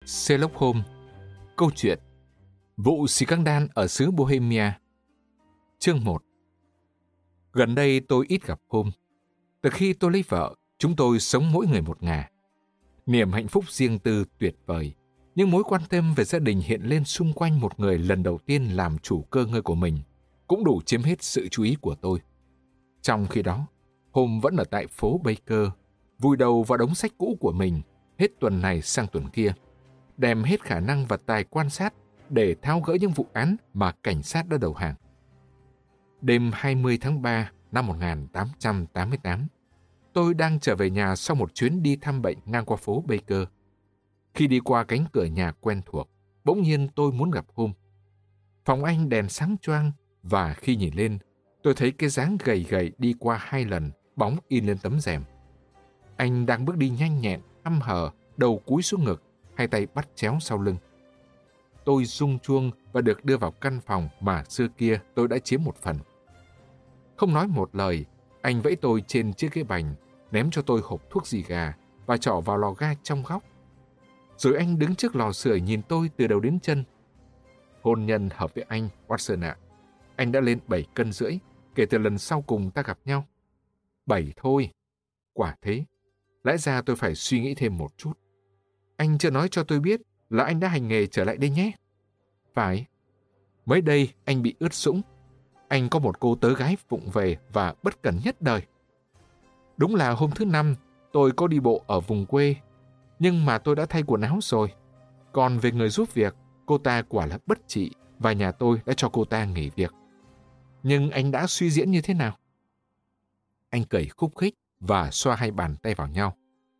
Sherlock Holmes. Câu chuyện Vụ scandal ở xứ Bohemia. Chương 1. Gần đây tôi ít gặp Holmes. Từ khi tôi lấy vợ, chúng tôi sống mỗi người một ngả. Niềm hạnh phúc riêng tư tuyệt vời, nhưng mối quan tâm về gia đình hiện lên xung quanh một người lần đầu tiên làm chủ cơ ngơi của mình cũng đủ chiếm hết sự chú ý của tôi. Trong khi đó, Holmes vẫn ở tại phố Baker, vùi đầu vào đống sách cũ của mình, hết tuần này sang tuần kia, đem hết khả năng và tài quan sát để tháo gỡ những vụ án mà cảnh sát đã đầu hàng. Đêm 20 tháng 3 năm 1888, tôi đang trở về nhà sau một chuyến đi thăm bệnh ngang qua phố Baker. Khi đi qua cánh cửa nhà quen thuộc, bỗng nhiên tôi muốn gặp Holmes. Phòng anh đèn sáng choang, và khi nhìn lên, tôi thấy cái dáng gầy gầy đi qua 2 lần, bóng in lên tấm rèm. Anh đang bước đi nhanh nhẹn, hăm hở, đầu cúi xuống ngực, hai tay bắt chéo sau lưng. Tôi rung chuông và được đưa vào căn phòng mà xưa kia tôi đã chiếm một phần. Không nói một lời, anh vẫy tôi trên chiếc ghế bành, ném cho tôi hộp thuốc xì gà và trỏ vào lò ga trong góc. Rồi anh đứng trước lò sưởi nhìn tôi từ đầu đến chân. Hôn nhân hợp với anh, Watson ạ. Anh đã lên 7 cân rưỡi kể từ lần sau cùng ta gặp nhau. 7 thôi. Quả thế. Lẽ ra tôi phải suy nghĩ thêm một chút. Anh chưa nói cho tôi biết là anh đã hành nghề trở lại đây nhé. Phải. Mới đây anh bị ướt sũng. Anh có một cô tớ gái vụng về và bất cẩn nhất đời. Đúng là hôm thứ Năm tôi có đi bộ ở vùng quê, nhưng mà tôi đã thay quần áo rồi. Còn về người giúp việc, cô ta quả là bất trị và nhà tôi đã cho cô ta nghỉ việc. Nhưng anh đã suy diễn như thế nào? Anh cười khúc khích và xoa hai bàn tay vào nhau.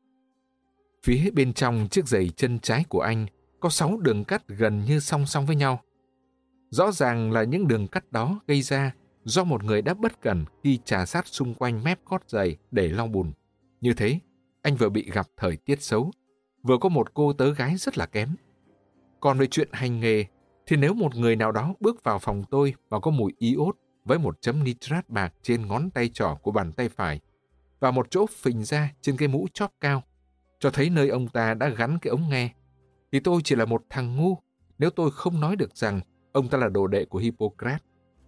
Phía bên trong chiếc giày chân trái của anh có 6 đường cắt gần như song song với nhau. Rõ ràng là những đường cắt đó gây ra do một người đã bất cẩn khi chà sát xung quanh mép gót giày để lau bùn. Như thế, anh vừa bị gặp thời tiết xấu, vừa có một cô tớ gái rất là kém. Còn về chuyện hành nghề, thì nếu một người nào đó bước vào phòng tôi và có mùi iốt với một chấm nitrat bạc trên ngón tay trỏ của bàn tay phải và một chỗ phình ra trên cái mũ chóp cao, cho thấy nơi ông ta đã gắn cái ống nghe, thì tôi chỉ là một thằng ngu nếu tôi không nói được rằng ông ta là đồ đệ của Hippocrates.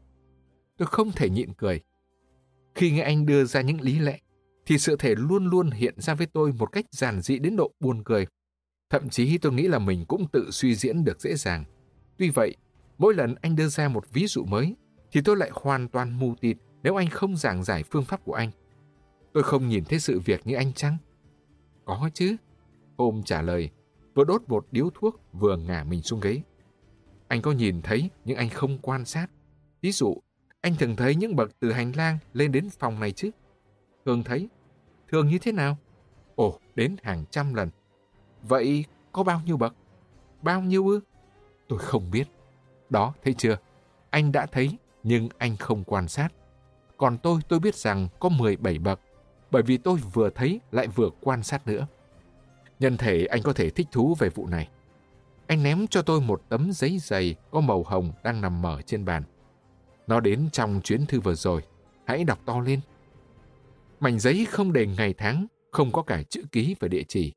Tôi không thể nhịn cười. Khi nghe anh đưa ra những lý lẽ, thì sự thể luôn luôn hiện ra với tôi một cách giản dị đến độ buồn cười. Thậm chí tôi nghĩ là mình cũng tự suy diễn được dễ dàng. Tuy vậy, mỗi lần anh đưa ra một ví dụ mới, thì tôi lại hoàn toàn mù tịt nếu anh không giảng giải phương pháp của anh. Tôi không nhìn thấy sự việc như anh chăng? Có chứ. Holmes trả lời, vừa đốt một điếu thuốc vừa ngả mình xuống ghế. Anh có nhìn thấy nhưng anh không quan sát. Ví dụ, anh thường thấy những bậc từ hành lang lên đến phòng này chứ? Thường thấy. Thường như thế nào? Ồ, đến hàng trăm lần. Vậy có bao nhiêu bậc? Bao nhiêu ư? Tôi không biết. Đó, thấy chưa? Anh đã thấy, nhưng anh không quan sát. Còn tôi biết rằng có 17 bậc, bởi vì tôi vừa thấy lại vừa quan sát nữa. Nhân thể anh có thể thích thú về vụ này. Anh ném cho tôi một tấm giấy dày có màu hồng đang nằm mở trên bàn. Nó đến trong chuyến thư vừa rồi. Hãy đọc to lên. Mảnh giấy không đề ngày tháng, không có cả chữ ký và địa chỉ.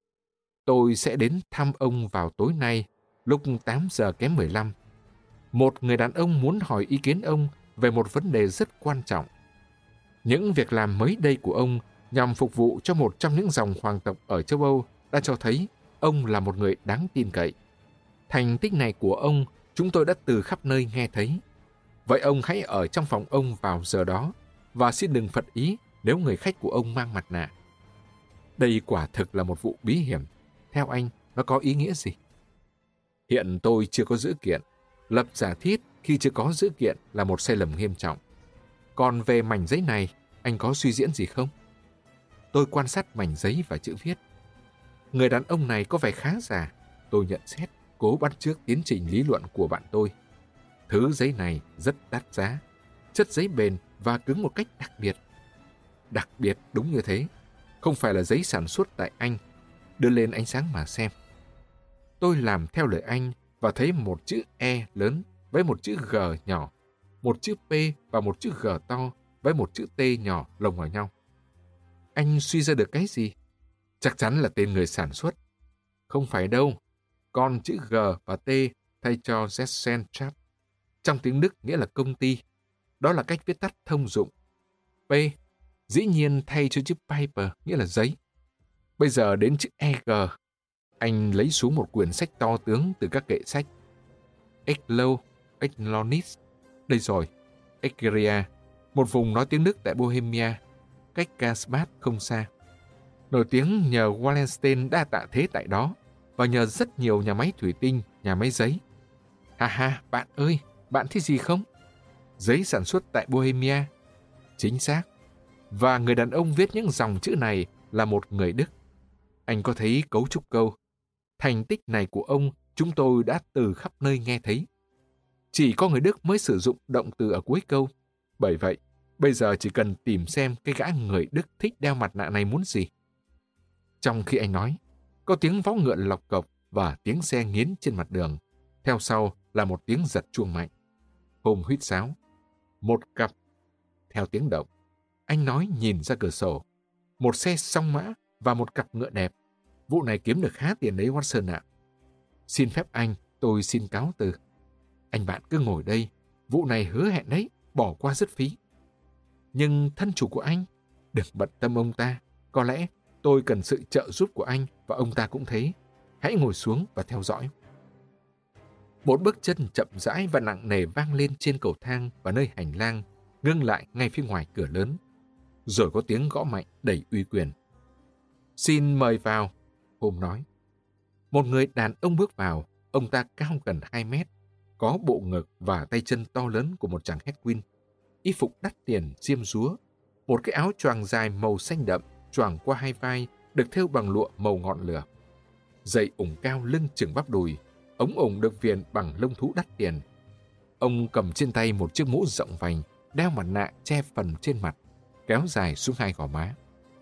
Tôi sẽ đến thăm ông vào tối nay, lúc 8 giờ kém 15. Một người đàn ông muốn hỏi ý kiến ông về một vấn đề rất quan trọng. Những việc làm mới đây của ông nhằm phục vụ cho một trong những dòng hoàng tộc ở châu Âu đã cho thấy ông là một người đáng tin cậy. Thành tích này của ông chúng tôi đã từ khắp nơi nghe thấy. Vậy ông hãy ở trong phòng ông vào giờ đó và xin đừng phật ý nếu người khách của ông mang mặt nạ. Đây quả thực là một vụ bí hiểm. Theo anh, nó có ý nghĩa gì? Hiện tôi chưa có dữ kiện. Lập giả thiết khi chưa có dữ kiện là một sai lầm nghiêm trọng. Còn về mảnh giấy này, anh có suy diễn gì không? Tôi quan sát mảnh giấy và chữ viết. Người đàn ông này có vẻ khá già. Tôi nhận xét, cố bắt chước tiến trình lý luận của bạn tôi. Thứ giấy này rất đắt giá. Chất giấy bền và cứng một cách đặc biệt. Đặc biệt đúng như thế. Không phải là giấy sản xuất tại Anh. Đưa lên ánh sáng mà xem. Tôi làm theo lời anh và thấy một chữ E lớn với một chữ G nhỏ, một chữ P và một chữ G to với một chữ T nhỏ lồng vào nhau. Anh suy ra được cái gì? Chắc chắn là tên người sản xuất. Không phải đâu. còn chữ G và T thay cho Gesellschaft. Trong tiếng Đức nghĩa là công ty. Đó là cách viết tắt thông dụng. P dĩ nhiên thay cho chữ paper nghĩa là giấy. Bây giờ đến chữ EG. Anh lấy xuống một quyển sách to tướng từ các kệ sách. Eklo, Eklonis. Đây rồi, Egeria, một vùng nói tiếng Đức tại Bohemia, cách Karlsbad không xa. Nổi tiếng nhờ Wallenstein đã tạ thế tại đó và nhờ rất nhiều nhà máy thủy tinh, nhà máy giấy. Ha ha, bạn ơi, bạn thấy gì không? Giấy sản xuất tại Bohemia. Chính xác. Và người đàn ông viết những dòng chữ này là một người Đức. Anh có thấy cấu trúc câu. Thành tích này của ông chúng tôi đã từ khắp nơi nghe thấy. Chỉ có người Đức mới sử dụng động từ ở cuối câu. Bởi vậy, bây giờ chỉ cần tìm xem cái gã người Đức thích đeo mặt nạ này muốn gì. Trong khi anh nói, có tiếng vó ngựa lọc cộc và tiếng xe nghiến trên mặt đường. Theo sau là một tiếng giật chuông mạnh. Hôm huýt sáo. Một cặp. Theo tiếng động. Anh nói nhìn ra cửa sổ. Một xe song mã và một cặp ngựa đẹp. Vụ này kiếm được khá tiền đấy Watson ạ. Xin phép anh, tôi xin cáo từ. Anh bạn cứ ngồi đây. Vụ này hứa hẹn đấy, bỏ qua rất phí. Nhưng thân chủ của anh, đừng bận tâm ông ta. Có lẽ tôi cần sự trợ giúp của anh và ông ta cũng thế. Hãy ngồi xuống và theo dõi. Một bước chân chậm rãi và nặng nề vang lên trên cầu thang và nơi hành lang, ngưng lại ngay phía ngoài cửa lớn. Rồi có tiếng gõ mạnh đầy uy quyền. Xin mời vào, Holmes nói. Một người đàn ông bước vào, ông ta cao gần 2 mét, có bộ ngực và tay chân to lớn của một chàng Hedwig, y phục đắt tiền diêm dúa, một cái áo choàng dài màu xanh đậm choàng qua hai vai được thêu bằng lụa màu ngọn lửa. Giày ủng cao lưng chừng bắp đùi, ống ủng được viền bằng lông thú đắt tiền. Ông cầm trên tay một chiếc mũ rộng vành, đeo mặt nạ che phần trên mặt, kéo dài xuống hai gò má.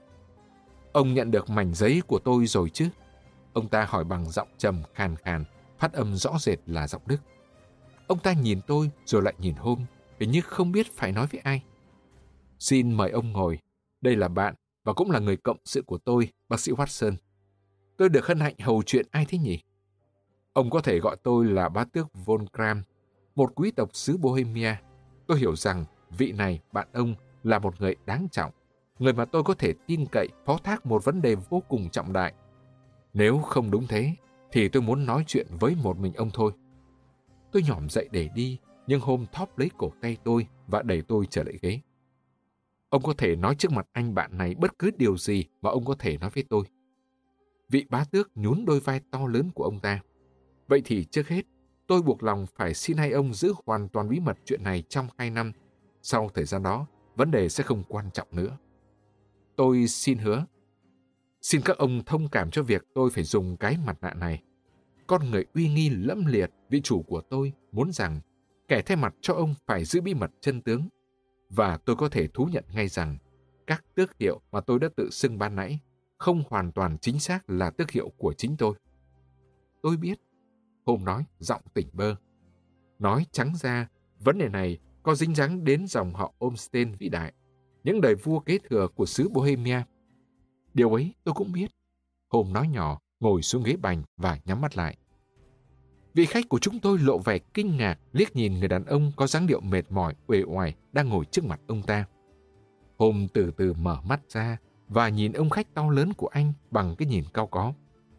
Ông nhận được mảnh giấy của tôi rồi chứ? Ông ta hỏi bằng giọng trầm khàn khàn, phát âm rõ rệt là giọng Đức. Ông ta nhìn tôi rồi lại nhìn Holmes, hình như không biết phải nói với ai. Xin mời ông ngồi. Đây là bạn và cũng là người cộng sự của tôi, bác sĩ Watson. Tôi được hân hạnh hầu chuyện ai thế nhỉ? Ông có thể gọi tôi là bá tước Von Kram, một quý tộc xứ Bohemia. Tôi hiểu rằng vị này, bạn ông, là một người đáng trọng, người mà tôi có thể tin cậy phó thác một vấn đề vô cùng trọng đại. Nếu không đúng thế, thì tôi muốn nói chuyện với một mình ông thôi. Tôi nhỏm dậy để đi, nhưng Holmes thóp lấy cổ tay tôi và đẩy tôi trở lại ghế. Ông có thể nói trước mặt anh bạn này bất cứ điều gì mà ông có thể nói với tôi. Vị bá tước nhún đôi vai to lớn của ông ta. Vậy thì trước hết, tôi buộc lòng phải xin hai ông giữ hoàn toàn bí mật chuyện này trong 2 năm. Sau thời gian đó, vấn đề sẽ không quan trọng nữa. Tôi xin hứa. Xin các ông thông cảm cho việc tôi phải dùng cái mặt nạ này. Con người uy nghi lẫm liệt, vị chủ của tôi, muốn rằng kẻ thay mặt cho ông phải giữ bí mật chân tướng. Và tôi có thể thú nhận ngay rằng các tước hiệu mà tôi đã tự xưng ban nãy không hoàn toàn chính xác là tước hiệu của chính tôi. Tôi biết, Holmes nói, giọng tỉnh bơ. Nói trắng ra, vấn đề này có dính dáng đến dòng họ Olmsted vĩ đại, những đời vua kế thừa của xứ Bohemia. Điều ấy tôi cũng biết. Holmes nói nhỏ, ngồi xuống ghế bành và nhắm mắt lại. Vị khách của chúng tôi lộ vẻ kinh ngạc, liếc nhìn người đàn ông có dáng điệu mệt mỏi, uể oải đang ngồi trước mặt ông ta. Holmes từ từ mở mắt ra và nhìn ông khách to lớn của anh bằng cái nhìn cau có.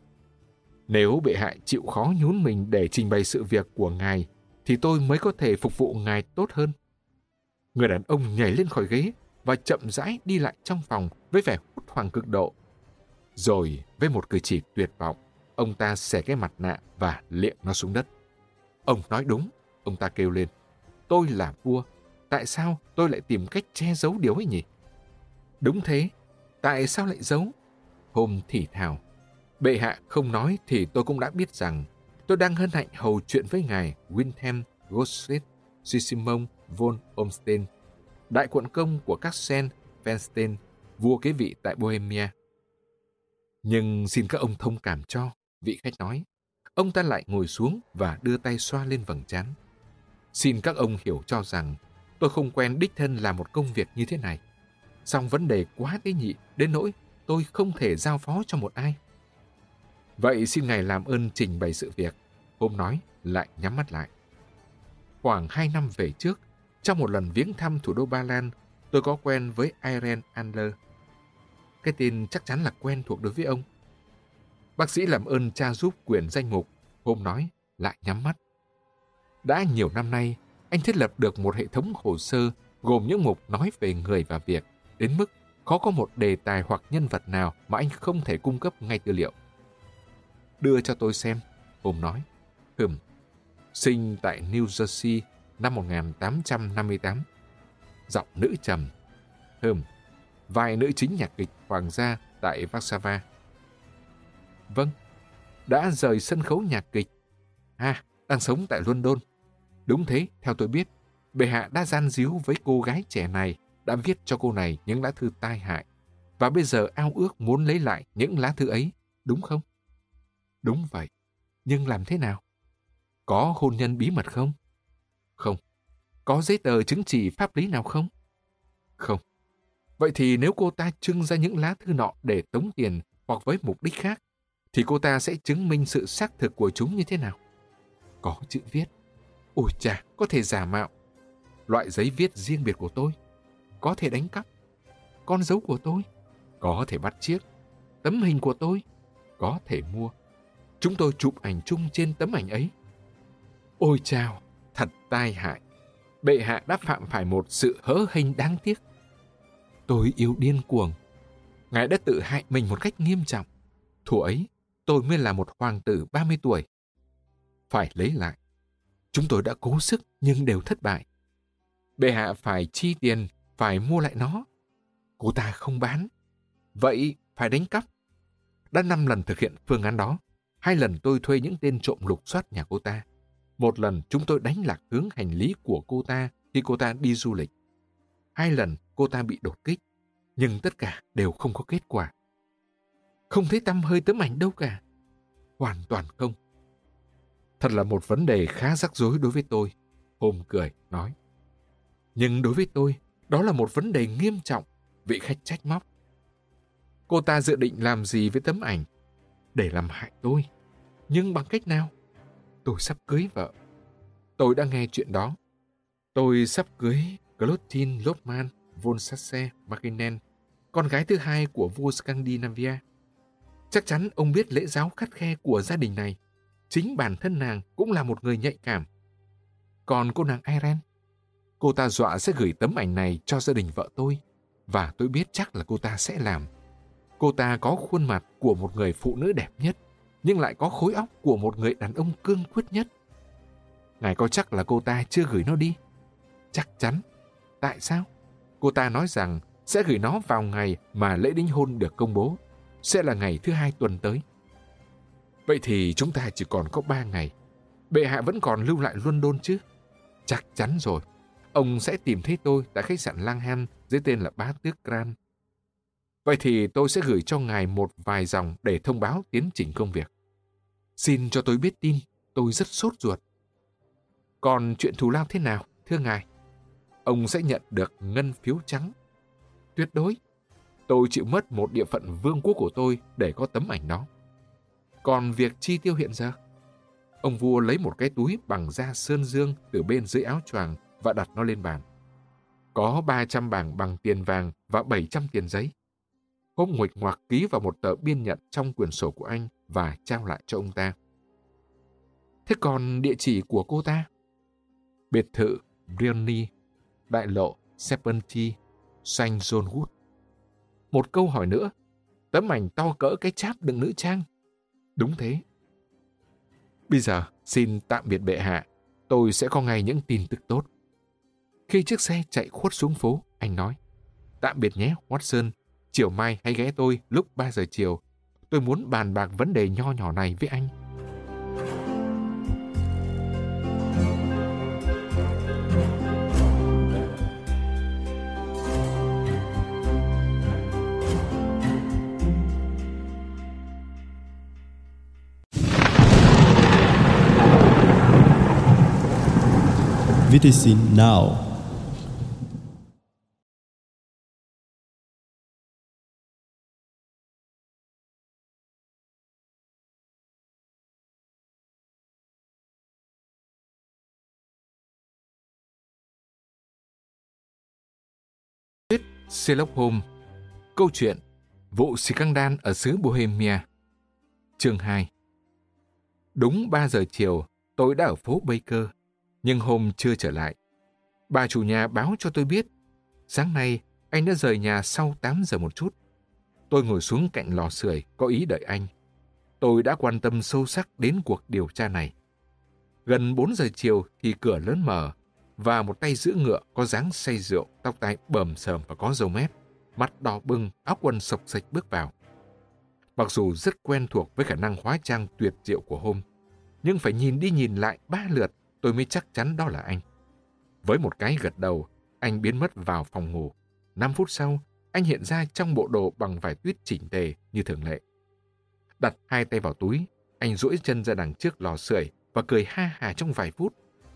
Nếu bệ hạ chịu khó nhún mình để trình bày sự việc của ngài, thì tôi mới có thể phục vụ ngài tốt hơn. Người đàn ông nhảy lên khỏi ghế và chậm rãi đi lại trong phòng với vẻ hốt hoảng cực độ. Rồi, với một cử chỉ tuyệt vọng, ông ta xẻ cái mặt nạ và liệng nó xuống đất. Ông nói đúng, ông ta kêu lên. Tôi là vua. Tại sao tôi lại tìm cách che giấu điều ấy nhỉ? Đúng thế. Tại sao lại giấu? Holmes thì thào. Bệ hạ không nói thì tôi cũng đã biết rằng tôi đang hân hạnh hầu chuyện với ngài Wilhelm Gottfried Sigismund von Olmsted, đại quận công của các Sayn-Wittgenstein, vua kế vị tại Bohemia. Nhưng xin các ông thông cảm cho, vị khách nói. Ông ta lại ngồi xuống và đưa tay xoa lên vầng trán. Xin các ông hiểu cho rằng tôi không quen đích thân làm một công việc như thế này. Song vấn đề quá tế nhị đến nỗi tôi không thể giao phó cho một ai. Vậy xin ngài làm ơn trình bày sự việc. Hôm nói, lại nhắm mắt lại. Khoảng 2 năm về trước, trong một lần viếng thăm thủ đô Ba Lan, tôi có quen với Irene Adler. Cái tên chắc chắn là quen thuộc đối với ông. Bác sĩ làm ơn tra giúp quyển danh mục. Hôm nói, lại nhắm mắt. Đã nhiều năm nay, anh thiết lập được một hệ thống hồ sơ gồm những mục nói về người và việc, đến mức khó có một đề tài hoặc nhân vật nào mà anh không thể cung cấp ngay tư liệu. Đưa cho tôi xem, Hôm nói. Sinh tại New Jersey năm 1858. Giọng nữ trầm. Vai nữ chính nhạc kịch hoàng gia tại Warsaw. Vâng, đã rời sân khấu nhạc kịch. Đang sống tại London. Đúng thế, theo tôi biết, bệ hạ đã gian díu với cô gái trẻ này, đã viết cho cô này những lá thư tai hại, và bây giờ ao ước muốn lấy lại những lá thư ấy, đúng không? Đúng vậy, nhưng làm thế nào? Có hôn nhân bí mật không? Không. Có giấy tờ chứng chỉ pháp lý nào không? Không. Vậy thì nếu cô ta trưng ra những lá thư nọ để tống tiền hoặc với mục đích khác, thì cô ta sẽ chứng minh sự xác thực của chúng như thế nào? Có chữ viết. Ôi chà, có thể giả mạo. Loại giấy viết riêng biệt của tôi. Có thể đánh cắp. Con dấu của tôi. Có thể bắt chước. Tấm hình của tôi. Có thể mua. Chúng tôi chụp ảnh chung trên tấm ảnh ấy. Ôi chao, thật tai hại. Bệ hạ đã phạm phải một sự hớ hênh đáng tiếc. Tôi yêu điên cuồng. Ngài đã tự hại mình một cách nghiêm trọng. Thuở ấy, tôi mới là một hoàng tử 30 tuổi. Phải lấy lại. Chúng tôi đã cố sức nhưng đều thất bại. Bệ hạ phải chi tiền, phải mua lại nó. Cô ta không bán. Vậy phải đánh cắp. Đã 5 lần thực hiện phương án đó. 2 lần tôi thuê những tên trộm lục soát nhà cô ta. 1 lần chúng tôi đánh lạc hướng hành lý của cô ta khi cô ta đi du lịch. 2 lần cô ta bị đột kích, nhưng tất cả đều không có kết quả. Không thấy tăm hơi tấm ảnh đâu cả. Hoàn toàn không. Thật là một vấn đề khá rắc rối đối với tôi, Hôm cười, nói. Nhưng đối với tôi, đó là một vấn đề nghiêm trọng, vị khách trách móc. Cô ta dự định làm gì với tấm ảnh? Để làm hại tôi. Nhưng bằng cách nào? Tôi sắp cưới vợ. Tôi đã nghe chuyện đó. Tôi sắp cưới Clotilde Lotman von Saxe-Masonen, con gái thứ hai của vua Scandinavia. Chắc chắn ông biết lễ giáo khắt khe của gia đình này. Chính bản thân nàng cũng là một người nhạy cảm. Còn cô nàng Irene, cô ta dọa sẽ gửi tấm ảnh này cho gia đình vợ tôi, và tôi biết chắc là cô ta sẽ làm. Cô ta có khuôn mặt của một người phụ nữ đẹp nhất, nhưng lại có khối óc của một người đàn ông cương quyết nhất. Ngài có chắc là cô ta chưa gửi nó đi? Chắc chắn. Tại sao? Cô ta nói rằng sẽ gửi nó vào ngày mà lễ đính hôn được công bố, sẽ là ngày thứ 2 tuần tới. Vậy thì chúng ta chỉ còn có 3 ngày. Bệ hạ vẫn còn lưu lại London chứ? Chắc chắn rồi. Ông sẽ tìm thấy tôi tại khách sạn Langham dưới tên là Bá Tước Grant. Vậy thì tôi sẽ gửi cho ngài một vài dòng để thông báo tiến trình công việc. Xin cho tôi biết tin, tôi rất sốt ruột. Còn chuyện thù lao thế nào, thưa ngài? Ông sẽ nhận được ngân phiếu trắng. Tuyệt đối. Tôi chịu mất một địa phận vương quốc của tôi để có tấm ảnh đó. Còn việc chi tiêu hiện giờ? Ông vua lấy một cái túi bằng da sơn dương từ bên dưới áo choàng và đặt nó lên bàn. Có 300 bảng bằng tiền vàng và 700 tiền giấy. Hôm nguệch ngoạc ký vào một tờ biên nhận trong quyển sổ của anh và trao lại cho ông ta. Thế còn địa chỉ của cô ta? Biệt thự Briony, đại lộ Serpentine, St. John Wood. Một câu hỏi nữa. Tấm ảnh to cỡ cái cháp đựng nữ trang. Đúng thế. Bây giờ xin tạm biệt bệ hạ. Tôi sẽ có ngay những tin tức tốt. Khi chiếc xe chạy khuất xuống phố, anh nói. Tạm biệt nhé, Watson. Chiều mai hãy ghé tôi lúc 3 giờ chiều. Tôi muốn bàn bạc vấn đề nho nhỏ này với anh. VTC Now. Sherlock Holmes. Câu chuyện vụ scandal ở xứ Bohemia. Chương 2. Đúng 3 giờ chiều, tôi đã ở phố Baker, nhưng Holmes chưa trở lại. Bà chủ nhà báo cho tôi biết, sáng nay anh đã rời nhà sau 8 giờ một chút. Tôi ngồi xuống cạnh lò sưởi, có ý đợi anh. Tôi đã quan tâm sâu sắc đến cuộc điều tra này. Gần 4 giờ chiều thì cửa lớn mở, và một tay giữ ngựa có dáng say rượu, tóc tai bờm sờm và có râu mép, mắt đỏ bừng, áo quần xộc xệch bước vào. Mặc dù rất quen thuộc với khả năng hóa trang tuyệt diệu của Holmes, nhưng phải nhìn đi nhìn lại 3 lượt tôi mới chắc chắn đó là anh. Với một cái gật đầu, anh biến mất vào phòng ngủ. 5 phút sau, anh hiện ra trong bộ đồ bằng vải tuyết chỉnh tề như thường lệ. Đặt 2 tay vào túi, anh duỗi chân ra đằng trước lò sưởi và cười ha hả trong vài phút.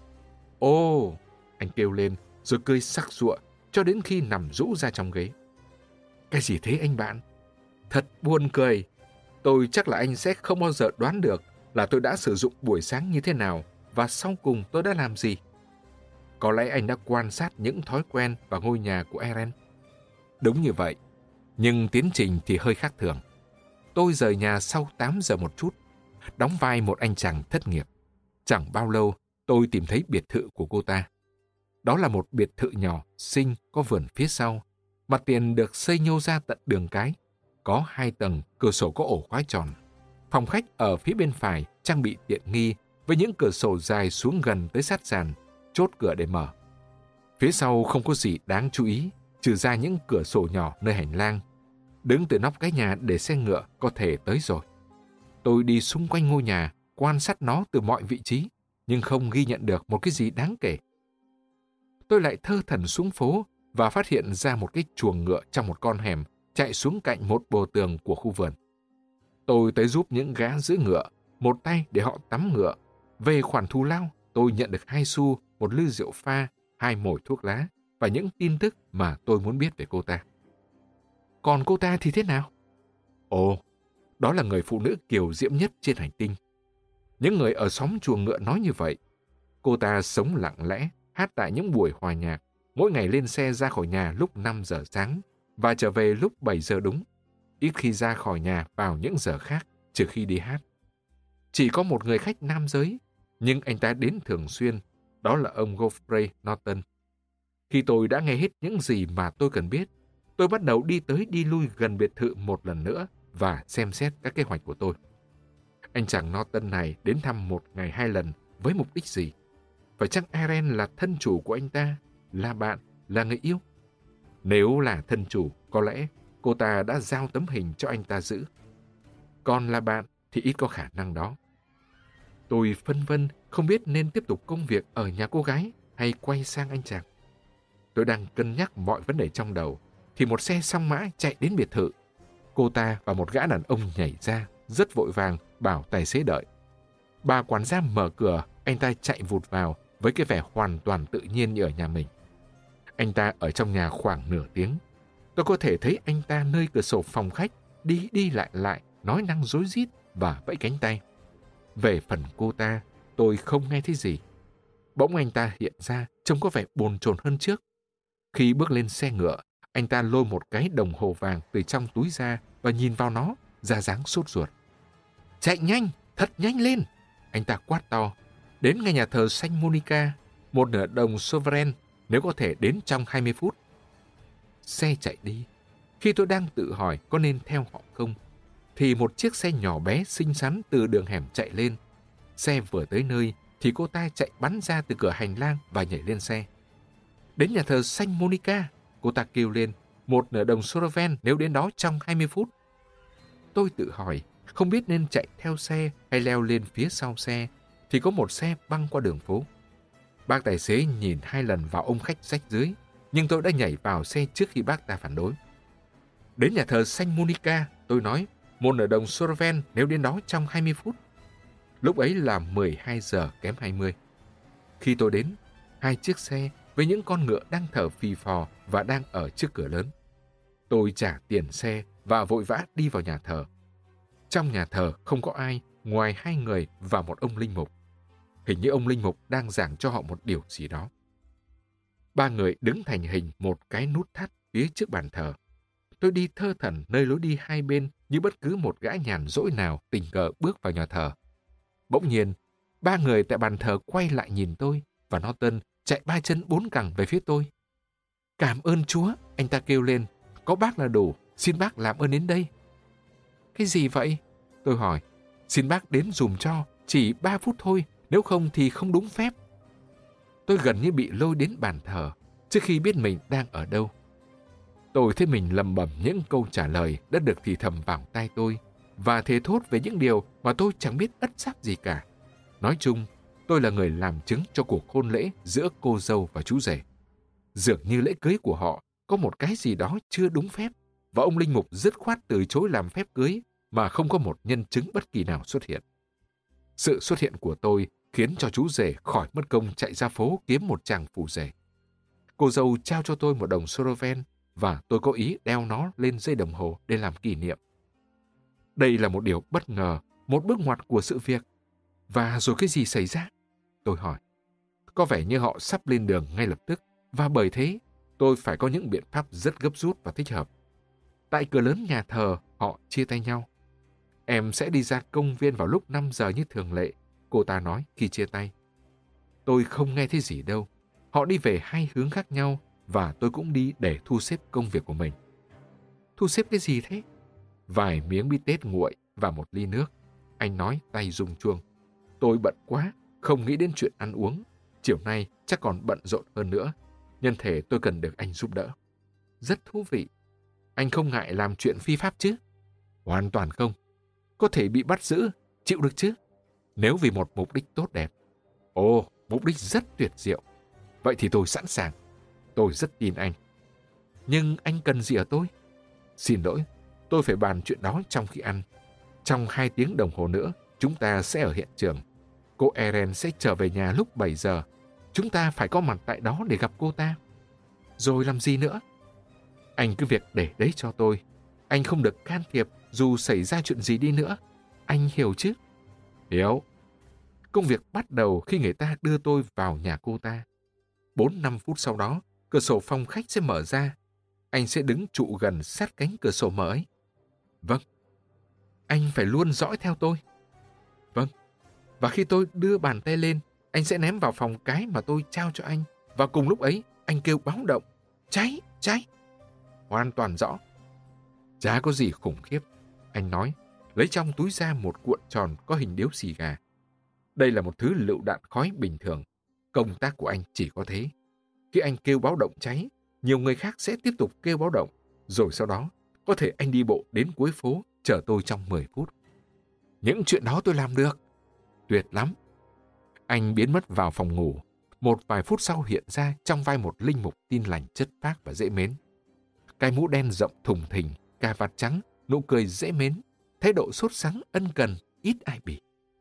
Ồ! Anh kêu lên rồi cười sặc sụa cho đến khi nằm rũ ra trong ghế. Cái gì thế anh bạn? Thật buồn cười. Tôi chắc là anh sẽ không bao giờ đoán được là tôi đã sử dụng buổi sáng như thế nào và sau cùng tôi đã làm gì. Có lẽ anh đã quan sát những thói quen và ngôi nhà của Eren. Đúng như vậy, nhưng tiến trình thì hơi khác thường. Tôi rời nhà sau 8 giờ một chút, đóng vai một anh chàng thất nghiệp. Chẳng bao lâu, tôi tìm thấy biệt thự của cô ta. Đó là một biệt thự nhỏ, xinh, có vườn phía sau. Mặt tiền được xây nhô ra tận đường cái. Có 2 tầng, cửa sổ có ổ khóa tròn. Phòng khách ở phía bên phải trang bị tiện nghi với những cửa sổ dài xuống gần tới sát sàn, chốt cửa để mở. Phía sau không có gì đáng chú ý, trừ ra những cửa sổ nhỏ nơi hành lang. Đứng từ nóc cái nhà để xe ngựa có thể tới rồi. Tôi đi xung quanh ngôi nhà, quan sát nó từ mọi vị trí, nhưng không ghi nhận được một cái gì đáng kể. Tôi lại thơ thẩn xuống phố và phát hiện ra một cái chuồng ngựa trong một con hẻm chạy xuống cạnh một bờ tường của khu vườn. Tôi tới giúp những gã giữ ngựa, một tay để họ tắm ngựa. Về khoản thù lao, tôi nhận được 2 xu, một lư rượu pha, 2 mồi thuốc lá và những tin tức mà tôi muốn biết về cô ta. Còn cô ta thì thế nào? Ồ, đó là người phụ nữ kiều diễm nhất trên hành tinh. Những người ở xóm chuồng ngựa nói như vậy. Cô ta sống lặng lẽ, hát tại những buổi hòa nhạc, mỗi ngày lên xe ra khỏi nhà lúc 5 giờ sáng và trở về lúc 7 giờ đúng, ít khi ra khỏi nhà vào những giờ khác trừ khi đi hát. Chỉ có một người khách nam giới, nhưng anh ta đến thường xuyên, đó là ông Geoffrey Norton. Khi tôi đã nghe hết những gì mà tôi cần biết, tôi bắt đầu đi tới đi lui gần biệt thự một lần nữa và xem xét các kế hoạch của tôi. Anh chàng Norton này đến thăm 1 ngày 2 lần với mục đích gì? Phải chăng Eren là thân chủ của anh ta, là bạn, là người yêu? Nếu là thân chủ, có lẽ cô ta đã giao tấm hình cho anh ta giữ. Còn là bạn thì ít có khả năng đó. Tôi phân vân không biết nên tiếp tục công việc ở nhà cô gái hay quay sang anh chàng. Tôi đang cân nhắc mọi vấn đề trong đầu thì một xe song mã chạy đến biệt thự. Cô ta và một gã đàn ông nhảy ra, rất vội vàng bảo tài xế đợi. Bà quản gia mở cửa, anh ta chạy vụt vào với cái vẻ hoàn toàn tự nhiên như ở nhà mình. Anh ta ở trong nhà khoảng nửa tiếng. Tôi có thể thấy anh ta nơi cửa sổ phòng khách đi đi lại, nói năng rối rít và vẫy cánh tay. Về phần cô ta, tôi không nghe thấy gì. Bỗng anh ta hiện ra, trông có vẻ bồn chồn hơn trước. Khi bước lên xe ngựa, anh ta lôi một cái đồng hồ vàng từ trong túi ra và nhìn vào nó, ra dáng sốt ruột. Chạy nhanh, thật nhanh lên! Anh ta quát to. Đến ngay nhà thờ Saint Monica, 1 nửa đồng sovereign, nếu có thể đến trong 20 phút. Xe chạy đi. Khi tôi đang tự hỏi có nên theo họ không, thì một chiếc xe nhỏ bé xinh xắn từ đường hẻm chạy lên. Xe vừa tới nơi thì cô ta chạy bắn ra từ cửa hành lang và nhảy lên xe. Đến nhà thờ Saint Monica, cô ta kêu lên 1 nửa đồng sovereign nếu đến đó trong 20 phút. Tôi tự hỏi không biết nên chạy theo xe hay leo lên phía sau xe, thì có một xe băng qua đường phố. Bác tài xế nhìn 2 lần vào ông khách rách rưới, nhưng tôi đã nhảy vào xe trước khi bác ta phản đối. Đến nhà thờ Saint Monica, tôi nói 1 nửa đồng sovereign nếu đến đó trong 20 phút. Lúc ấy là 12 giờ kém 20. Khi tôi đến, 2 chiếc xe với những con ngựa đang thở phì phò và đang ở trước cửa lớn. Tôi trả tiền xe và vội vã đi vào nhà thờ. Trong nhà thờ không có ai ngoài 2 người và một ông linh mục. Hình như ông linh mục đang giảng cho họ một điều gì đó. 3 người đứng thành hình một cái nút thắt phía trước bàn thờ. Tôi đi thơ thẩn nơi lối đi hai bên như bất cứ một gã nhàn rỗi nào tình cờ bước vào nhà thờ. Bỗng nhiên, 3 người tại bàn thờ quay lại nhìn tôi và Norton chạy 3 chân 4 cẳng về phía tôi. Cảm ơn Chúa, anh ta kêu lên. Có bác là đủ, xin bác làm ơn đến đây. Cái gì vậy? Tôi hỏi. Xin bác đến dùm cho, chỉ 3 phút thôi, nếu không thì không đúng phép. Tôi gần như bị lôi đến bàn thờ trước khi biết mình đang ở đâu. Tôi thấy mình lẩm bẩm những câu trả lời đã được thì thầm vào tai tôi và thề thốt về những điều mà tôi chẳng biết ất sắp gì cả. Nói chung, tôi là người làm chứng cho cuộc hôn lễ giữa cô dâu và chú rể. Dường như lễ cưới của họ có một cái gì đó chưa đúng phép và ông linh mục dứt khoát từ chối làm phép cưới mà không có một nhân chứng bất kỳ nào xuất hiện. Sự xuất hiện của tôi khiến cho chú rể khỏi mất công chạy ra phố kiếm một chàng phù rể. Cô dâu trao cho tôi một đồng Soroven và tôi có ý đeo nó lên dây đồng hồ để làm kỷ niệm. Đây là một điều bất ngờ, một bước ngoặt của sự việc. Và rồi cái gì xảy ra? Tôi hỏi. Có vẻ như họ sắp lên đường ngay lập tức và bởi thế tôi phải có những biện pháp rất gấp rút và thích hợp. Tại cửa lớn nhà thờ, họ chia tay nhau. Em sẽ đi ra công viên vào lúc 5 giờ như thường lệ, cô ta nói khi chia tay. Tôi không nghe thấy gì đâu. Họ đi về hai hướng khác nhau và tôi cũng đi để thu xếp công việc của mình. Thu xếp cái gì thế? Vài miếng bít tết nguội và một ly nước. Anh nói tay rung chuông. Tôi bận quá, không nghĩ đến chuyện ăn uống. Chiều nay chắc còn bận rộn hơn nữa. Nhân thể tôi cần được anh giúp đỡ. Rất thú vị. Anh không ngại làm chuyện phi pháp chứ? Hoàn toàn không. Có thể bị bắt giữ, chịu được chứ? Nếu vì một mục đích tốt đẹp. Ồ, mục đích rất tuyệt diệu. Vậy thì tôi sẵn sàng. Tôi rất tin anh. Nhưng anh cần gì ở tôi? Xin lỗi, tôi phải bàn chuyện đó trong khi ăn. Trong 2 tiếng đồng hồ nữa, chúng ta sẽ ở hiện trường. Cô Eren sẽ trở về nhà lúc 7 giờ. Chúng ta phải có mặt tại đó để gặp cô ta. Rồi làm gì nữa? Anh cứ việc để đấy cho tôi. Anh không được can thiệp dù xảy ra chuyện gì đi nữa. Anh hiểu chứ? Hiểu. Công việc bắt đầu khi người ta đưa tôi vào nhà cô ta. 4-5 phút sau đó, cửa sổ phòng khách sẽ mở ra. Anh sẽ đứng trụ gần sát cánh cửa sổ mở ấy. Vâng. Anh phải luôn dõi theo tôi. Vâng. Và khi tôi đưa bàn tay lên, anh sẽ ném vào phòng cái mà tôi trao cho anh. Và cùng lúc ấy, anh kêu báo động. Cháy, cháy. Hoàn toàn rõ. Chả có gì khủng khiếp. Anh nói, lấy trong túi ra một cuộn tròn có hình điếu xì gà. Đây là một thứ lựu đạn khói bình thường. Công tác của anh chỉ có thế. Khi anh kêu báo động cháy, nhiều người khác sẽ tiếp tục kêu báo động. Rồi sau đó, có thể anh đi bộ đến cuối phố, chờ tôi trong 10 phút. Những chuyện đó tôi làm được. Tuyệt lắm. Anh biến mất vào phòng ngủ. Một vài phút sau hiện ra trong vai một linh mục tin lành chất phác và dễ mến. Cái mũ đen rộng thùng thình, cà vạt trắng, nụ cười dễ mến, thái độ sốt sắng ân cần, ít ai bỉ.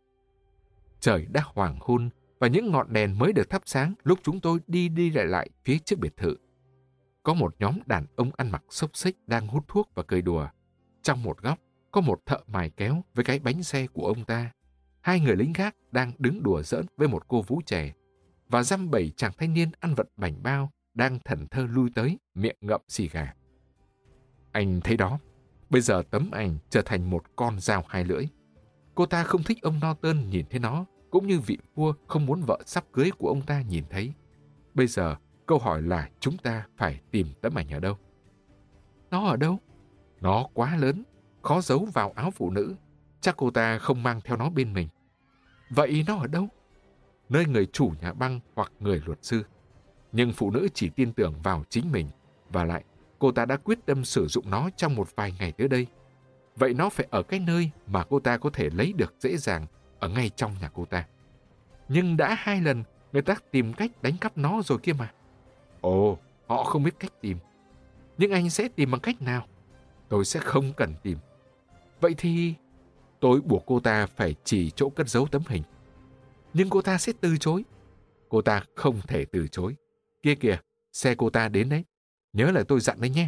Trời đã hoàng hôn và những ngọn đèn mới được thắp sáng lúc chúng tôi đi lại phía trước biệt thự. Có một nhóm đàn ông ăn mặc xốc xếch đang hút thuốc và cười đùa. Trong một góc có một thợ mài kéo với cái bánh xe của ông ta. 2 người lính gác đang đứng đùa giỡn với một cô vú trẻ. Và dăm 7 chàng thanh niên ăn vận bảnh bao đang thẫn thơ lui tới, miệng ngậm xì gà. Anh thấy đó, bây giờ tấm ảnh trở thành một con dao hai lưỡi. Cô ta không thích ông Norton nhìn thấy nó, cũng như vị vua không muốn vợ sắp cưới của ông ta nhìn thấy. Bây giờ, câu hỏi là chúng ta phải tìm tấm ảnh ở đâu? Nó ở đâu? Nó quá lớn, khó giấu vào áo phụ nữ. Chắc cô ta không mang theo nó bên mình. Vậy nó ở đâu? Nơi người chủ nhà băng hoặc người luật sư. Nhưng phụ nữ chỉ tin tưởng vào chính mình. Và lại, cô ta đã quyết tâm sử dụng nó trong một vài ngày tới đây. Vậy nó phải ở cái nơi mà cô ta có thể lấy được dễ dàng, ở ngay trong nhà cô ta. Nhưng đã 2 lần người ta tìm cách đánh cắp nó rồi kia mà. Ồ, họ không biết cách tìm. Nhưng anh sẽ tìm bằng cách nào? Tôi sẽ không cần tìm. Vậy thì tôi buộc cô ta phải chỉ chỗ cất giấu tấm hình. Nhưng cô ta sẽ từ chối. Cô ta không thể từ chối. Kia kìa, xe cô ta đến đấy. Nhớ là tôi dặn đấy nhé.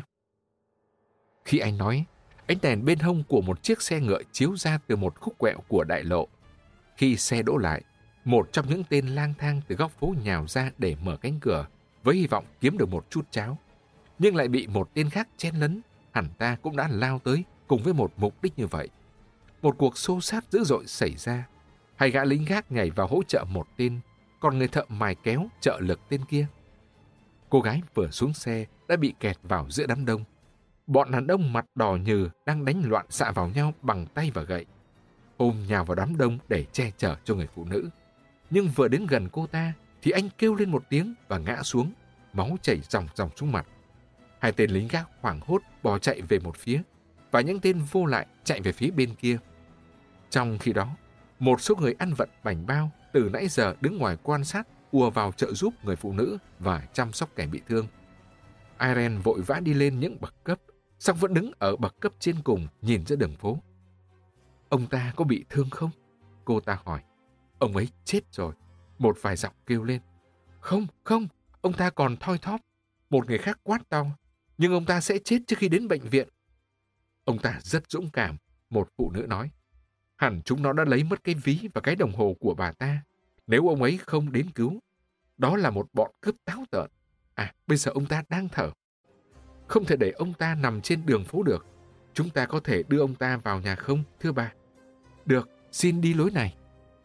Khi anh nói, ánh đèn bên hông của một chiếc xe ngựa chiếu ra từ một khúc quẹo của đại lộ. Khi xe đỗ lại, một trong những tên lang thang từ góc phố nhào ra để mở cánh cửa, với hy vọng kiếm được một chút cháo. nhưng lại bị một tên khác chen lấn. Hẳn ta cũng đã lao tới cùng với một mục đích như vậy. Một cuộc xô xát dữ dội xảy ra. Hai gã lính gác nhảy vào hỗ trợ một tên, còn người thợ mài kéo trợ lực tên kia. Cô gái vừa xuống xe đã bị kẹt vào giữa đám đông. Bọn đàn ông mặt đỏ nhừ đang đánh loạn xạ vào nhau bằng tay và gậy. Hôm nhào vào đám đông để che chở cho người phụ nữ. Nhưng vừa đến gần cô ta thì anh kêu lên một tiếng và ngã xuống, máu chảy ròng ròng xuống mặt. Hai tên lính gác hoảng hốt bỏ chạy về một phía, và những tên vô lại chạy về phía bên kia. Trong khi đó, một số người ăn vận bánh bao từ nãy giờ đứng ngoài quan sát ùa vào trợ giúp người phụ nữ và chăm sóc kẻ bị thương. Irene vội vã đi lên những bậc cấp, song vẫn đứng ở bậc cấp trên cùng nhìn ra đường phố. Ông ta có bị thương không? Cô ta hỏi. Ông ấy chết rồi. Một vài giọng kêu lên. Không, ông ta còn thoi thóp. Một người khác quát to. Nhưng ông ta sẽ chết trước khi đến bệnh viện. Ông ta rất dũng cảm, một phụ nữ nói. Hẳn chúng nó đã lấy mất cái ví và cái đồng hồ của bà ta. Nếu ông ấy không đến cứu, đó là một bọn cướp táo tợn. Bây giờ ông ta đang thở. Không thể để ông ta nằm trên đường phố được. Chúng ta có thể đưa ông ta vào nhà không, thưa bà? Được, xin đi lối này.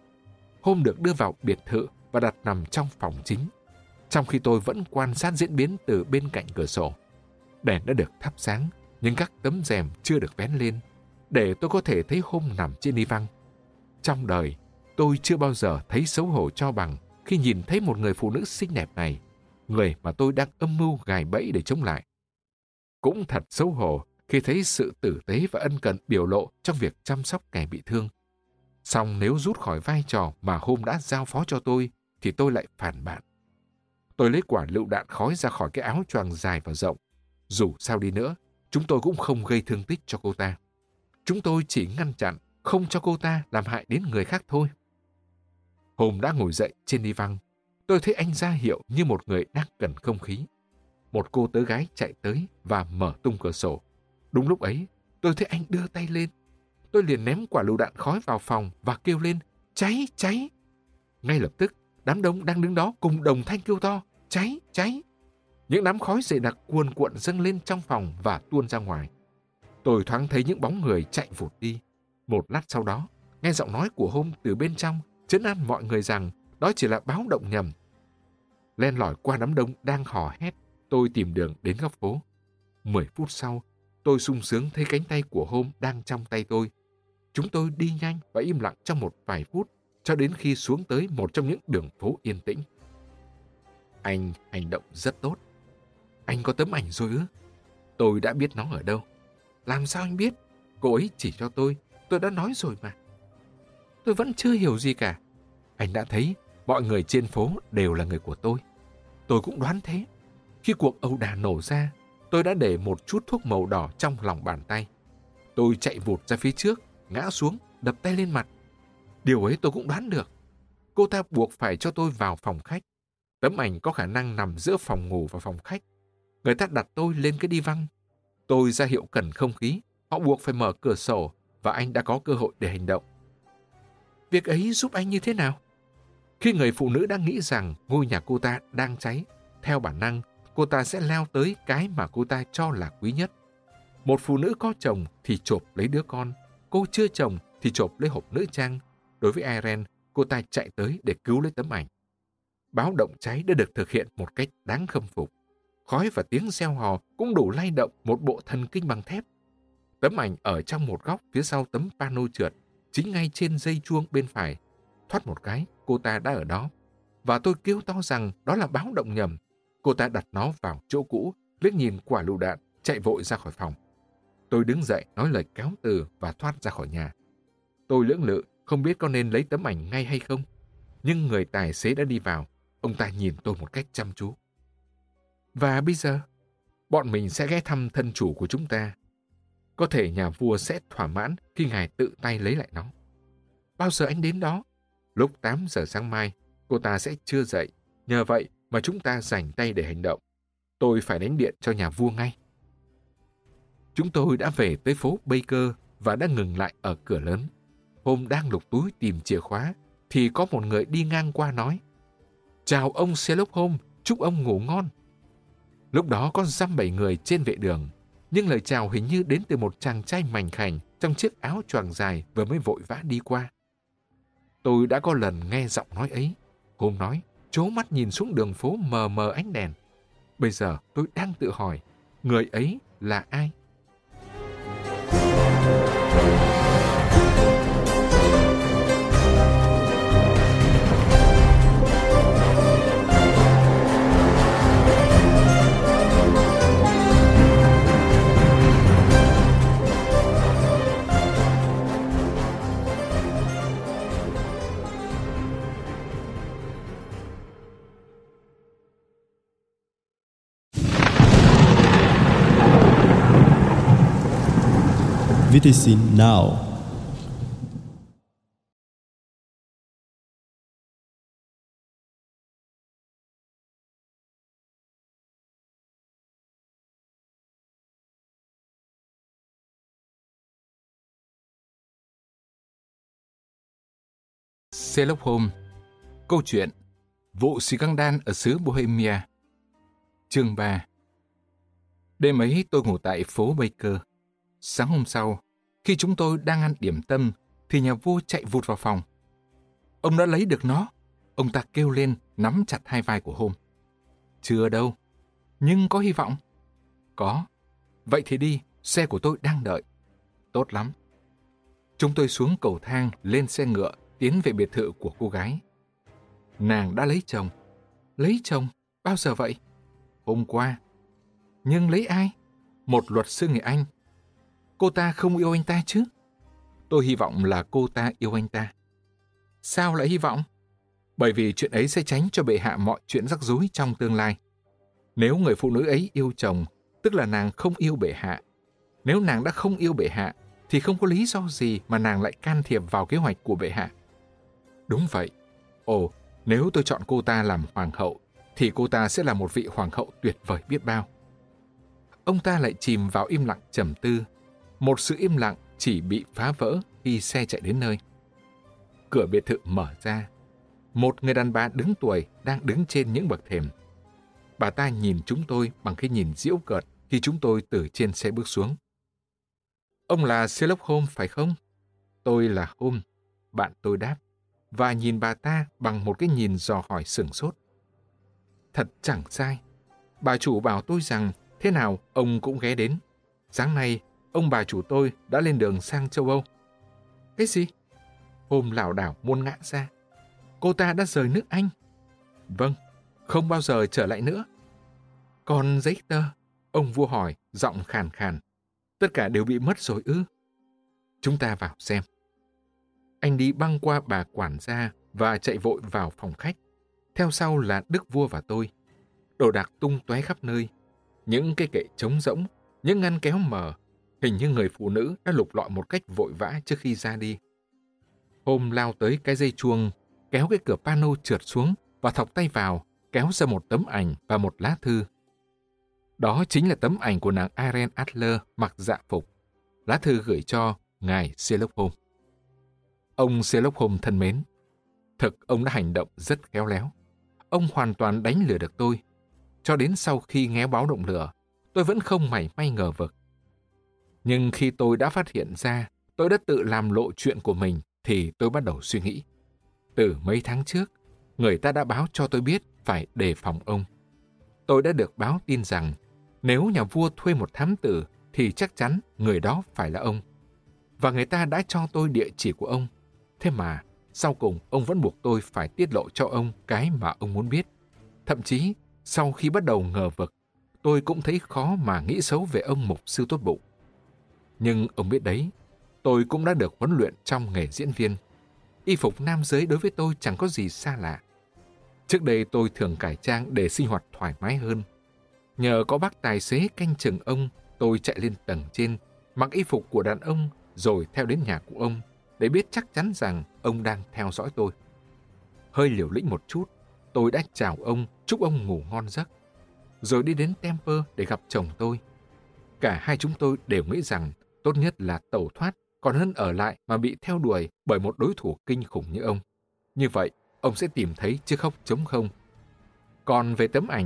Hôm được đưa vào biệt thự và đặt nằm trong phòng chính, trong khi tôi vẫn quan sát diễn biến từ bên cạnh cửa sổ. Đèn đã được thắp sáng, nhưng các tấm rèm chưa được vén lên, để tôi có thể thấy Hôm nằm trên đi văng. Trong đời, tôi chưa bao giờ thấy xấu hổ cho bằng khi nhìn thấy một người phụ nữ xinh đẹp này, người mà tôi đang âm mưu gài bẫy để chống lại. Cũng thật xấu hổ khi thấy sự tử tế và ân cần biểu lộ trong việc chăm sóc kẻ bị thương. Song nếu rút khỏi vai trò mà Hôm đã giao phó cho tôi, thì tôi lại phản bạn. Tôi lấy quả lựu đạn khói ra khỏi cái áo choàng dài và rộng. Dù sao đi nữa, chúng tôi cũng không gây thương tích cho cô ta. Chúng tôi chỉ ngăn chặn, không cho cô ta làm hại đến người khác thôi. Hôm đã ngồi dậy trên đi văng. Tôi thấy anh ra hiệu như một người đang cần không khí. Một cô tớ gái chạy tới và mở tung cửa sổ. Đúng lúc ấy, tôi thấy anh đưa tay lên. Tôi liền ném quả lựu đạn khói vào phòng và kêu lên, cháy, cháy. Ngay lập tức, đám đông đang đứng đó cùng đồng thanh kêu to, cháy, cháy. Những đám khói dày đặc cuồn cuộn dâng lên trong phòng và tuôn ra ngoài. Tôi thoáng thấy những bóng người chạy vụt đi. Một lát sau đó, nghe giọng nói của Hôm từ bên trong trấn an mọi người rằng đó chỉ là báo động nhầm. Len lỏi qua đám đông đang hò hét, tôi tìm đường đến góc phố. 10 phút sau, tôi sung sướng thấy cánh tay của Hôm đang trong tay tôi. Chúng tôi đi nhanh và im lặng trong một vài phút, cho đến khi xuống tới một trong những đường phố yên tĩnh. Anh hành động rất tốt. Anh có tấm ảnh rồi ư? Tôi đã biết nó ở đâu. Làm sao anh biết? Cô ấy chỉ cho tôi đã nói rồi mà. Tôi vẫn chưa hiểu gì cả. Anh đã thấy mọi người trên phố đều là người của tôi. Tôi cũng đoán thế. Khi cuộc ẩu đả nổ ra, tôi đã để một chút thuốc màu đỏ trong lòng bàn tay. Tôi chạy vụt ra phía trước, ngã xuống, đập tay lên mặt. Điều ấy tôi cũng đoán được. Cô ta buộc phải cho tôi vào phòng khách. Tấm ảnh có khả năng nằm giữa phòng ngủ và phòng khách. Người ta đặt tôi lên cái đi văng. Tôi ra hiệu cần không khí. Họ buộc phải mở cửa sổ và anh đã có cơ hội để hành động. Việc ấy giúp anh như thế nào? Khi người phụ nữ đang nghĩ rằng ngôi nhà cô ta đang cháy, theo bản năng, cô ta sẽ leo tới cái mà cô ta cho là quý nhất. Một phụ nữ có chồng thì chộp lấy đứa con, cô chưa chồng thì chộp lấy hộp nữ trang. Đối với Irene, cô ta chạy tới để cứu lấy tấm ảnh. Báo động cháy đã được thực hiện một cách đáng khâm phục. Khói và tiếng reo hò cũng đủ lay động một bộ thần kinh bằng thép. Tấm ảnh ở trong một góc phía sau tấm pano trượt, chính ngay trên dây chuông bên phải. Thoát một cái, cô ta đã ở đó. Và tôi kêu to rằng đó là báo động nhầm. Cô ta đặt nó vào chỗ cũ, liếc nhìn quả lựu đạn, chạy vội ra khỏi phòng. Tôi đứng dậy nói lời cáo từ và thoát ra khỏi nhà. Tôi lưỡng lự, không biết có nên lấy tấm ảnh ngay hay không. Nhưng người tài xế đã đi vào. Ông ta nhìn tôi một cách chăm chú. Và bây giờ, bọn mình sẽ ghé thăm thân chủ của chúng ta. Có thể nhà vua sẽ thỏa mãn khi ngài tự tay lấy lại nó. Bao giờ anh đến đó? Lúc 8 giờ sáng mai, cô ta sẽ chưa dậy. Nhờ vậy mà chúng ta rảnh tay để hành động. Tôi phải đánh điện cho nhà vua ngay. Chúng tôi đã về tới phố Baker và đã ngừng lại ở cửa lớn. Hôm đang lục túi tìm chìa khóa, thì có một người đi ngang qua nói: Chào ông Sherlock Holmes, chúc ông ngủ ngon. Lúc đó có 7 người trên vệ đường, nhưng lời chào hình như đến từ một chàng trai mảnh khảnh trong chiếc áo choàng dài vừa mới vội vã đi qua. Tôi đã có lần nghe giọng nói ấy. Hôm nói, trố mắt nhìn xuống đường phố mờ mờ ánh đèn. Bây giờ tôi đang tự hỏi, người ấy là ai? VTC Now. Sherlock Holmes. Câu chuyện Vụ scandal ở xứ Bohemia. Chương 3. Đêm ấy tôi ngủ tại phố Baker. Sáng hôm sau, khi chúng tôi đang ăn điểm tâm, thì nhà vua chạy vụt vào phòng. Ông đã lấy được nó. Ông ta kêu lên, nắm chặt hai vai của Holmes. Chưa đâu, nhưng có hy vọng. Có. Vậy thì đi, xe của tôi đang đợi. Tốt lắm. Chúng tôi xuống cầu thang, lên xe ngựa, tiến về biệt thự của cô gái. Nàng đã lấy chồng. Lấy chồng? Bao giờ vậy? Hôm qua. Nhưng lấy ai? Một luật sư người Anh. Cô ta không yêu anh ta chứ? Tôi hy vọng là cô ta yêu anh ta. Sao lại hy vọng? Bởi vì chuyện ấy sẽ tránh cho bệ hạ mọi chuyện rắc rối trong tương lai. Nếu người phụ nữ ấy yêu chồng, tức là nàng không yêu bệ hạ. Nếu nàng đã không yêu bệ hạ, thì không có lý do gì mà nàng lại can thiệp vào kế hoạch của bệ hạ. Đúng vậy. Ồ, nếu tôi chọn cô ta làm hoàng hậu, thì cô ta sẽ là một vị hoàng hậu tuyệt vời biết bao. Ông ta lại chìm vào im lặng trầm tư. Một sự im lặng chỉ bị phá vỡ khi xe chạy đến nơi. Cửa biệt thự mở ra. Một người đàn bà đứng tuổi đang đứng trên những bậc thềm. Bà ta nhìn chúng tôi bằng cái nhìn giễu cợt khi chúng tôi từ trên xe bước xuống. Ông là Sherlock Holmes phải không? Tôi là Holmes, bạn tôi đáp, và nhìn bà ta bằng một cái nhìn dò hỏi sửng sốt. Thật chẳng sai. Bà chủ bảo tôi rằng thế nào ông cũng ghé đến. Sáng nay, ông bà chủ tôi đã lên đường sang châu Âu. Cái gì? Holmes lảo đảo muôn ngã ra. Cô ta đã rời nước Anh. Vâng, không bao giờ trở lại nữa. Còn giấy tờ? Ông vua hỏi, giọng khàn khàn. Tất cả đều bị mất rồi ư? Chúng ta vào xem. Anh đi băng qua bà quản gia và chạy vội vào phòng khách. Theo sau là đức vua và tôi. Đồ đạc tung tóe khắp nơi. Những cái kệ trống rỗng, những ngăn kéo mờ. Hình như người phụ nữ đã lục lọi một cách vội vã trước khi ra đi. Holmes lao tới cái dây chuông, kéo cái cửa pano trượt xuống và thọc tay vào, kéo ra một tấm ảnh và một lá thư. Đó chính là tấm ảnh của nàng Irene Adler mặc dạ phục. Lá thư gửi cho ngài Sherlock Holmes. Ông Sherlock Holmes thân mến, thực ông đã hành động rất khéo léo. Ông hoàn toàn đánh lừa được tôi. Cho đến sau khi nghe báo động lửa, tôi vẫn không mảy may ngờ vực. Nhưng khi tôi đã phát hiện ra tôi đã tự làm lộ chuyện của mình, thì tôi bắt đầu suy nghĩ. Từ mấy tháng trước, người ta đã báo cho tôi biết phải đề phòng ông. Tôi đã được báo tin rằng nếu nhà vua thuê một thám tử thì chắc chắn người đó phải là ông. Và người ta đã cho tôi địa chỉ của ông. Thế mà, sau cùng ông vẫn buộc tôi phải tiết lộ cho ông cái mà ông muốn biết. Thậm chí, sau khi bắt đầu ngờ vực, tôi cũng thấy khó mà nghĩ xấu về ông mục sư tốt bụng. Nhưng ông biết đấy, tôi cũng đã được huấn luyện trong nghề diễn viên. Y phục nam giới đối với tôi chẳng có gì xa lạ. Trước đây tôi thường cải trang để sinh hoạt thoải mái hơn. Nhờ có bác tài xế canh chừng ông, tôi chạy lên tầng trên, mặc y phục của đàn ông rồi theo đến nhà của ông để biết chắc chắn rằng ông đang theo dõi tôi. Hơi liều lĩnh một chút, tôi đã chào ông, chúc ông ngủ ngon giấc, rồi đi đến Temple để gặp chồng tôi. Cả hai chúng tôi đều nghĩ rằng tốt nhất là tẩu thoát còn hơn ở lại mà bị theo đuổi bởi một đối thủ kinh khủng như ông. Như vậy, ông sẽ tìm thấy chiếc hốc trống không. Còn về tấm ảnh,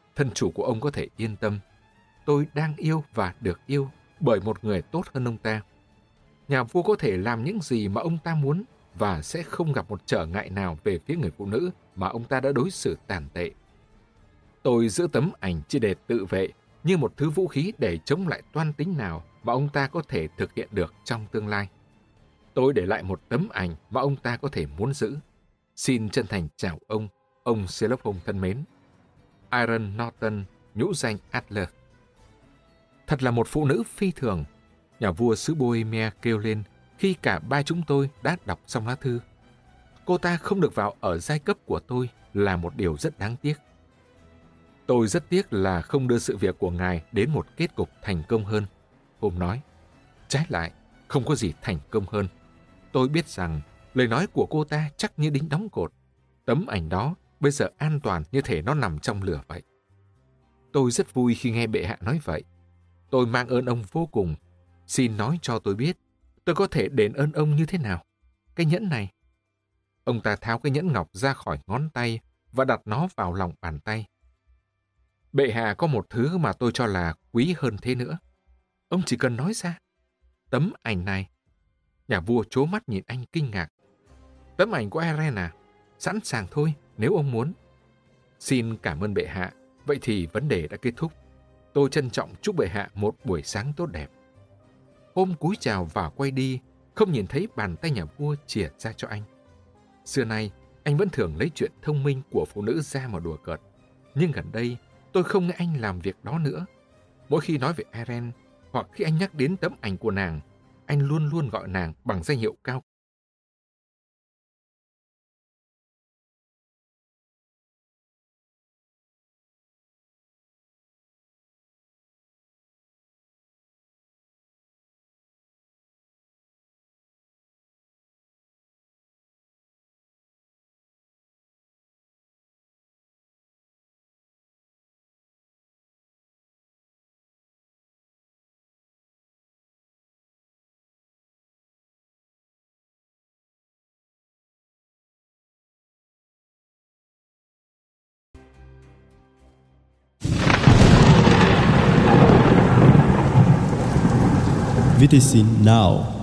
thân chủ của ông có thể yên tâm. Tôi đang yêu và được yêu bởi một người tốt hơn ông ta. Nhà vua có thể làm những gì mà ông ta muốn và sẽ không gặp một trở ngại nào về phía người phụ nữ mà ông ta đã đối xử tàn tệ. Tôi giữ tấm ảnh chỉ để tự vệ, như một thứ vũ khí để chống lại toan tính nào mà ông ta có thể thực hiện được trong tương lai. Tôi để lại một tấm ảnh mà ông ta có thể muốn giữ. Xin chân thành chào ông Sherlock Holmes thân mến. Iron Norton, nhũ danh Adler. Thật là một phụ nữ phi thường, nhà vua xứ Bohemia kêu lên khi cả ba chúng tôi đã đọc xong lá thư. Cô ta không được vào ở giai cấp của tôi là một điều rất đáng tiếc. Tôi rất tiếc là không đưa sự việc của ngài đến một kết cục thành công hơn. Holmes nói, trái lại, không có gì thành công hơn. Tôi biết rằng lời nói của cô ta chắc như đính đóng cột. Tấm ảnh đó bây giờ an toàn như thể nó nằm trong lửa vậy. Tôi rất vui khi nghe bệ hạ nói vậy. Tôi mang ơn ông vô cùng. Xin nói cho tôi biết, tôi có thể đền ơn ông như thế nào? Cái nhẫn này. Ông ta tháo cái nhẫn ngọc ra khỏi ngón tay và đặt nó vào lòng bàn tay. Bệ hạ có một thứ mà tôi cho là quý hơn thế nữa. Ông chỉ cần nói ra. Tấm ảnh này. Nhà vua trố mắt nhìn anh kinh ngạc. Tấm ảnh của Irene à? Sẵn sàng thôi, nếu ông muốn. Xin cảm ơn bệ hạ. Vậy thì vấn đề đã kết thúc. Tôi trân trọng chúc bệ hạ một buổi sáng tốt đẹp. Holmes cúi chào và quay đi, không nhìn thấy bàn tay nhà vua chìa ra cho anh. Xưa nay, anh vẫn thường lấy chuyện thông minh của phụ nữ ra mà đùa cợt. Nhưng gần đây, tôi không nghe anh làm việc đó nữa. Mỗi khi nói về Irene, hoặc khi anh nhắc đến tấm ảnh của nàng, anh luôn luôn gọi nàng bằng danh hiệu cao. VTC Now.